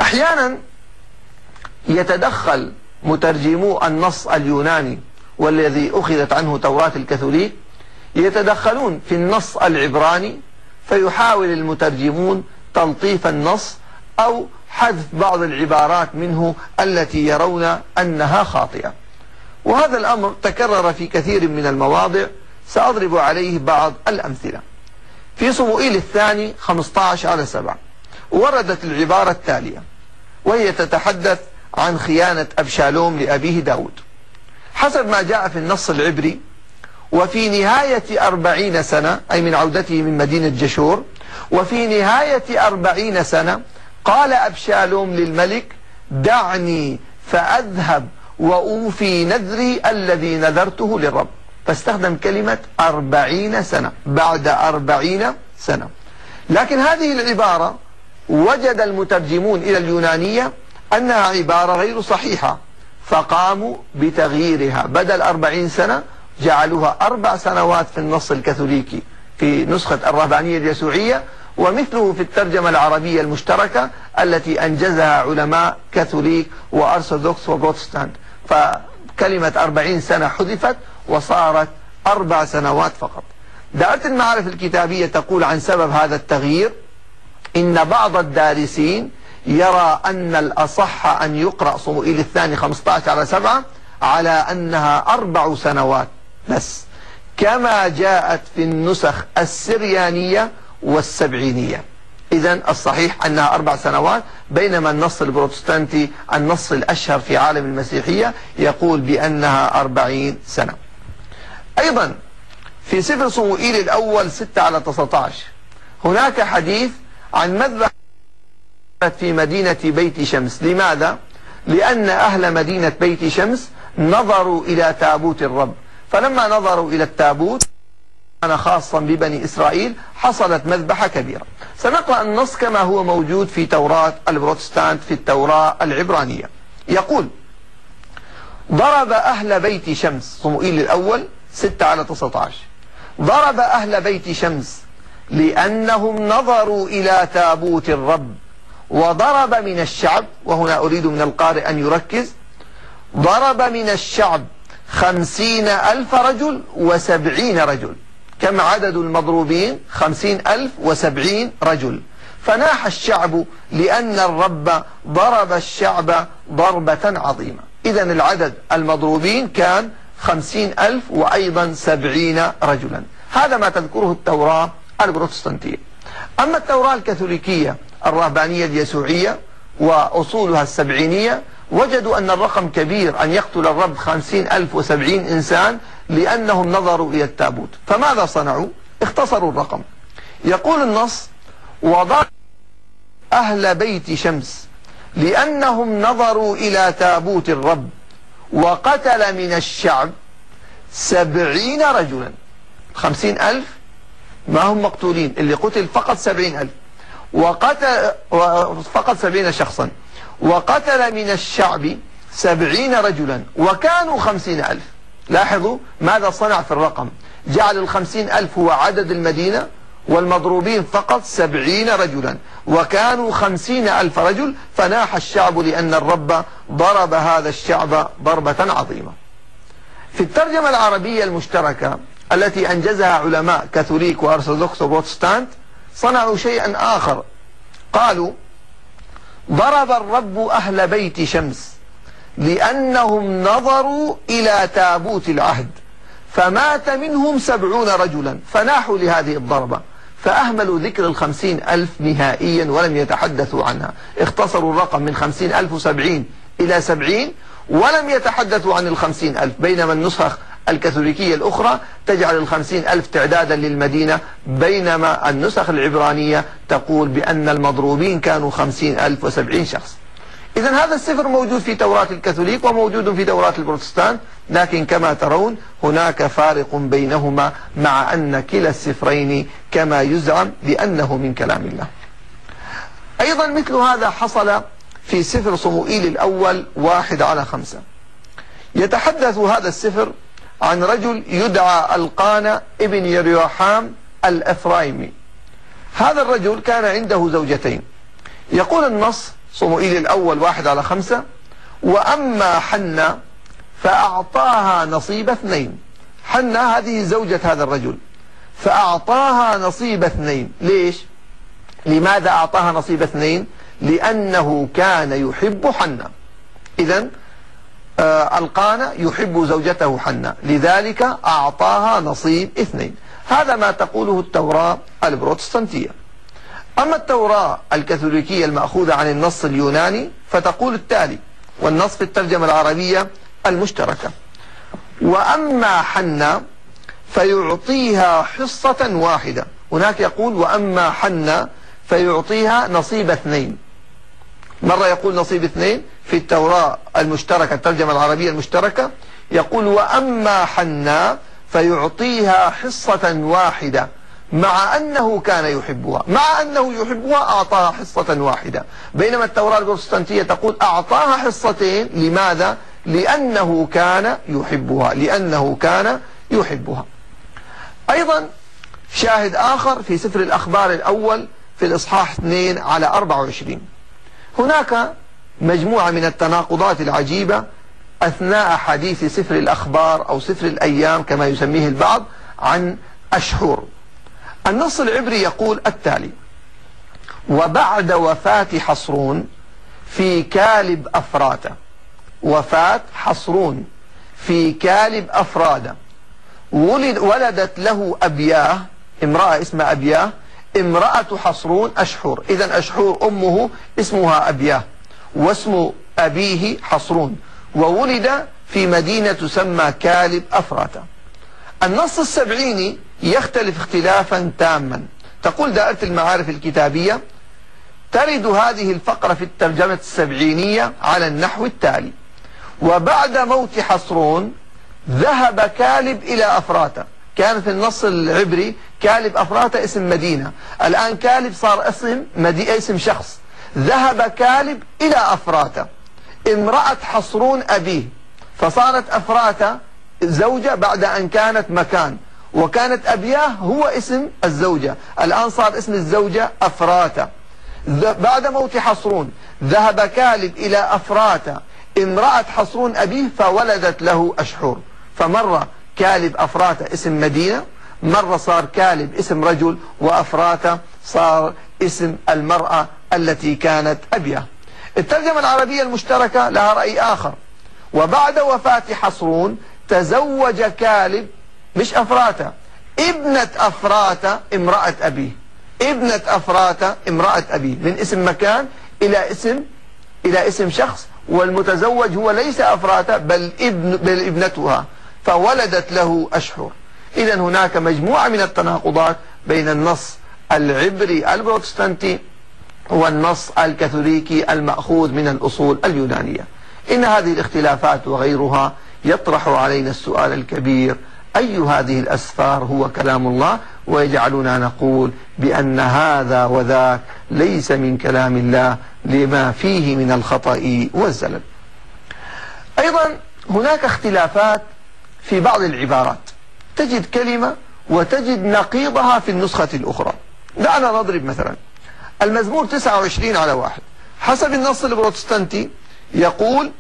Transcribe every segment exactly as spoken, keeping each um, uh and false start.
أحيانا يتدخل مترجمو النص اليوناني والذي أخذت عنه توراة الكاثوليك، يتدخلون في النص العبراني، فيحاول المترجمون تلطيف النص أو حذف بعض العبارات منه التي يرون أنها خاطئة. وهذا الأمر تكرر في كثير من المواضع، سأضرب عليه بعض الأمثلة. في صموئيل الثاني خمسة عشر على سبعة وردت العبارة التالية، وهي تتحدث عن خيانة أبشالوم لأبيه داود. حسب ما جاء في النص العبري: وفي نهاية أربعين سنة، أي من عودته من مدينة جشور، وفي نهاية أربعين سنة قال أبشالوم للملك: دعني فأذهب وأوفي نذري الذي نذرته للرب. فاستخدم كلمة أربعين سنة، بعد أربعين سنة. لكن هذه العبارة وجد المترجمون إلى اليونانية أنها عبارة غير صحيحة، فقاموا بتغييرها، بدل أربعين سنة جعلوها أربع سنوات في النص الكاثوليكي في نسخة الرهبانية اليسوعية، ومثله في الترجمة العربية المشتركة التي أنجزها علماء كاثوليك وأرثوذكس وبروتستانت، فكلمة أربعين سنة حذفت وصارت أربع سنوات فقط. دائرة المعارف الكتابية تقول عن سبب هذا التغيير: إن بعض الدارسين يرى أن الأصح أن يقرأ صموئيل الثاني خمسة عشر على سبعة على أنها أربع سنوات بس، كما جاءت في النسخ السريانية والسبعينية. إذن الصحيح أنها أربع سنوات، بينما النص البروتستانتي النص الأشهر في عالم المسيحية يقول بأنها أربعين سنة. أيضا في سفر صموئيل الأول ستة على تسعة عشر هناك حديث عن مذبح في مدينة بيت شمس. لماذا؟ لأن أهل مدينة بيت شمس نظروا إلى تابوت الرب، فلما نظروا إلى التابوت كان خاصا ببني إسرائيل، حصلت مذبحة كبيرة. سنقرأ النص كما هو موجود في توراة البروتستانت في التوراة العبرانية. يقول: ضرب أهل بيت شمس، صموئيل الأول ستة على تسعة عشر، ضرب أهل بيت شمس لأنهم نظروا إلى تابوت الرب، وضرب من الشعب، وهنا أريد من القارئ أن يركز، ضرب من الشعب خمسين ألف رجل وسبعين رجل. كم عدد المضروبين؟ خمسين ألف وسبعين رجل. فناح الشعب لأن الرب ضرب الشعب ضربة عظيمة. إذن العدد المضروبين كان خمسين ألف وأيضا سبعين رجلا. هذا ما تذكره التوراة البروتستانتية. أما التوراة الكاثوليكية الرهبانية اليسوعية وأصولها السبعينية وجدوا أن الرقم كبير، أن يقتل الرب خمسين ألف وسبعين إنسان لأنهم نظروا إلى التابوت. فماذا صنعوا؟ اختصروا الرقم. يقول النص: وضرب أهل بيت شمس لأنهم نظروا إلى تابوت الرب، وقتل من الشعب سبعين رجلا. خمسين ألف ما هم مقتولين، اللي قتل فقط سبعين ألف، وقتل فقط سبعين شخصا، وقتل من الشعب سبعين رجلا وكانوا خمسين ألف. لاحظوا ماذا صنع في الرقم، جعل الخمسين ألف هو عدد المدينة، والمضروبين فقط سبعين رجلا وكانوا خمسين ألف رجل. فناح الشعب لأن الرب ضرب هذا الشعب ضربة عظيمة. في الترجمة العربية المشتركة التي أنجزها علماء كاثوليك وأرثوذكس وبروتستانت صنعوا شيئا آخر. قالوا: ضرب الرب أهل بيت شمس لأنهم نظروا إلى تابوت العهد، فمات منهم سبعون رجلا. فناحوا لهذه الضربة، فأهملوا ذكر الخمسين ألف نهائيا ولم يتحدثوا عنها. اختصروا الرقم من خمسين ألف وسبعين إلى سبعين ولم يتحدثوا عن الخمسين ألف، بينما النسخ الكاثوليكية الأخرى تجعل الخمسين ألف تعدادا للمدينة، بينما النسخ العبرانية تقول بأن المضروبين كانوا خمسين ألف وسبعين شخص. إذن هذا السفر موجود في توراة الكاثوليك وموجود في توراة البروتستانت، لكن كما ترون هناك فارق بينهما، مع أن كلا السفرين كما يزعم بأنه من كلام الله. أيضا مثل هذا حصل في سفر صموئيل الأول واحد على خمسة. يتحدث هذا السفر عن رجل يدعى القانا ابن يريحام الأفرايمي. هذا الرجل كان عنده زوجتين. يقول النص صموئيل الأول واحد على خمسة. وأما حنة فأعطاها نصيب اثنين. حنة هذه زوجة هذا الرجل، فأعطاها نصيب اثنين. ليش؟ لماذا أعطاها نصيب اثنين؟ لأنه كان يحب حنة. إذن آه القانا يحب زوجته حنة، لذلك أعطاها نصيب اثنين. هذا ما تقوله التوراة البروتستانتية. أما التوراة الكاثوليكية المأخوذة عن النص اليوناني فتقول التالي، والنص في الترجمة العربية المشتركة: وأما حنة فيعطيها حصة واحدة. هناك يقول وأما حنة فيعطيها نصيب اثنين، مرة يقول نصيب اثنين في التوراة المشتركة الترجمة العربية المشتركة، يقول وأما حنة فيعطيها حصة واحدة مع أنه كان يحبها. مع أنه يحبها أعطاها حصة واحدة، بينما التوراة البروتستانتية تقول أعطاها حصتين. لماذا؟ لأنه كان يحبها، لأنه كان يحبها. أيضا شاهد آخر في سفر الأخبار الأول في الإصحاح اثنين على أربعة وعشرين. هناك مجموعة من التناقضات العجيبة أثناء حديث سفر الأخبار أو سفر الأيام كما يسميه البعض عن أشحور. النص العبري يقول التالي: وبعد وفاة حصرون في كالب أفراتة. وفاة حصرون في كالب أفرادة ولد ولدت له أبياه، امرأة اسمها أبياه، امرأة حصرون أشحور. إذن أشحور أمه اسمها أبياه واسم أبيه حصرون، وولد في مدينة تسمى كالب أفراتة. النص السبعيني يختلف اختلافا تاما. تقول دائرة المعارف الكتابية: ترد هذه الفقرة في الترجمة السبعينية على النحو التالي: وبعد موت حصرون ذهب كالب إلى أفراتة. كان في النص العبري كالب أفراتة اسم مدينة، الآن كالب صار اسم مدي... اسم شخص. ذهب كالب إلى أفراتة امرأة حصرون أبيه، فصارت أفراتة زوجة بعد أن كانت مكان، وكانت أبياه هو اسم الزوجة، الآن صار اسم الزوجة أفراتة. بعد موت حصرون ذهب كالب إلى أفراتة امرأة حصرون أبيه فولدت له أشحور. فمرة كالب أفراتة اسم مدينة، مرة صار كالب اسم رجل، وأفراتة صار اسم المرأة التي كانت أبياه. الترجمة العربية المشتركة لها رأي آخر: وبعد وفاة حصرون تزوج كالب، مش أفراتة، ابنة أفراتة امرأة أبيه. ابنة أفراتة امرأة أبيه، من اسم مكان إلى اسم إلى اسم شخص، والمتزوج هو ليس أفراتة بل ابن بل ابنتها، فولدت له أشحور. إذا هناك مجموعة من التناقضات بين النص العبري البروتستانتي والنص الكاثوليكي المأخوذ من الأصول اليونانية. إن هذه الاختلافات وغيرها يطرح علينا السؤال الكبير: أي هذه الأسفار هو كلام الله؟ ويجعلنا نقول بأن هذا وذاك ليس من كلام الله لما فيه من الخطأ والزلل. أيضا هناك اختلافات في بعض العبارات، تجد كلمة وتجد نقيضها في النسخة الأخرى. دعنا نضرب مثلا المزمور تسعة وعشرين على واحد حسب النص البروتستانتي يقول: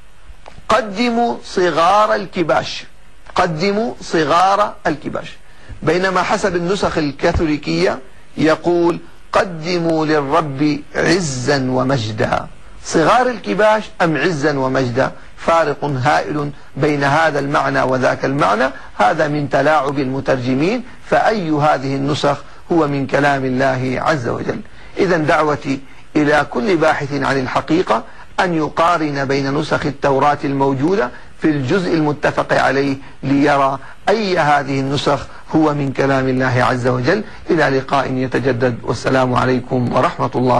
قدموا صغار الكباش، قدموا صغار الكباش، بينما حسب النسخ الكاثوليكية يقول: قدموا للرب عزا ومجدا. صغار الكباش أم عزا ومجدا؟ فارق هائل بين هذا المعنى وذاك المعنى. هذا من تلاعب المترجمين، فأي هذه النسخ هو من كلام الله عز وجل؟ إذا دعوتي إلى كل باحث عن الحقيقة أن يقارن بين نسخ التوراة الموجودة في الجزء المتفق عليه ليرى أي هذه النسخ هو من كلام الله عز وجل. إلى لقاء يتجدد، والسلام عليكم ورحمة الله.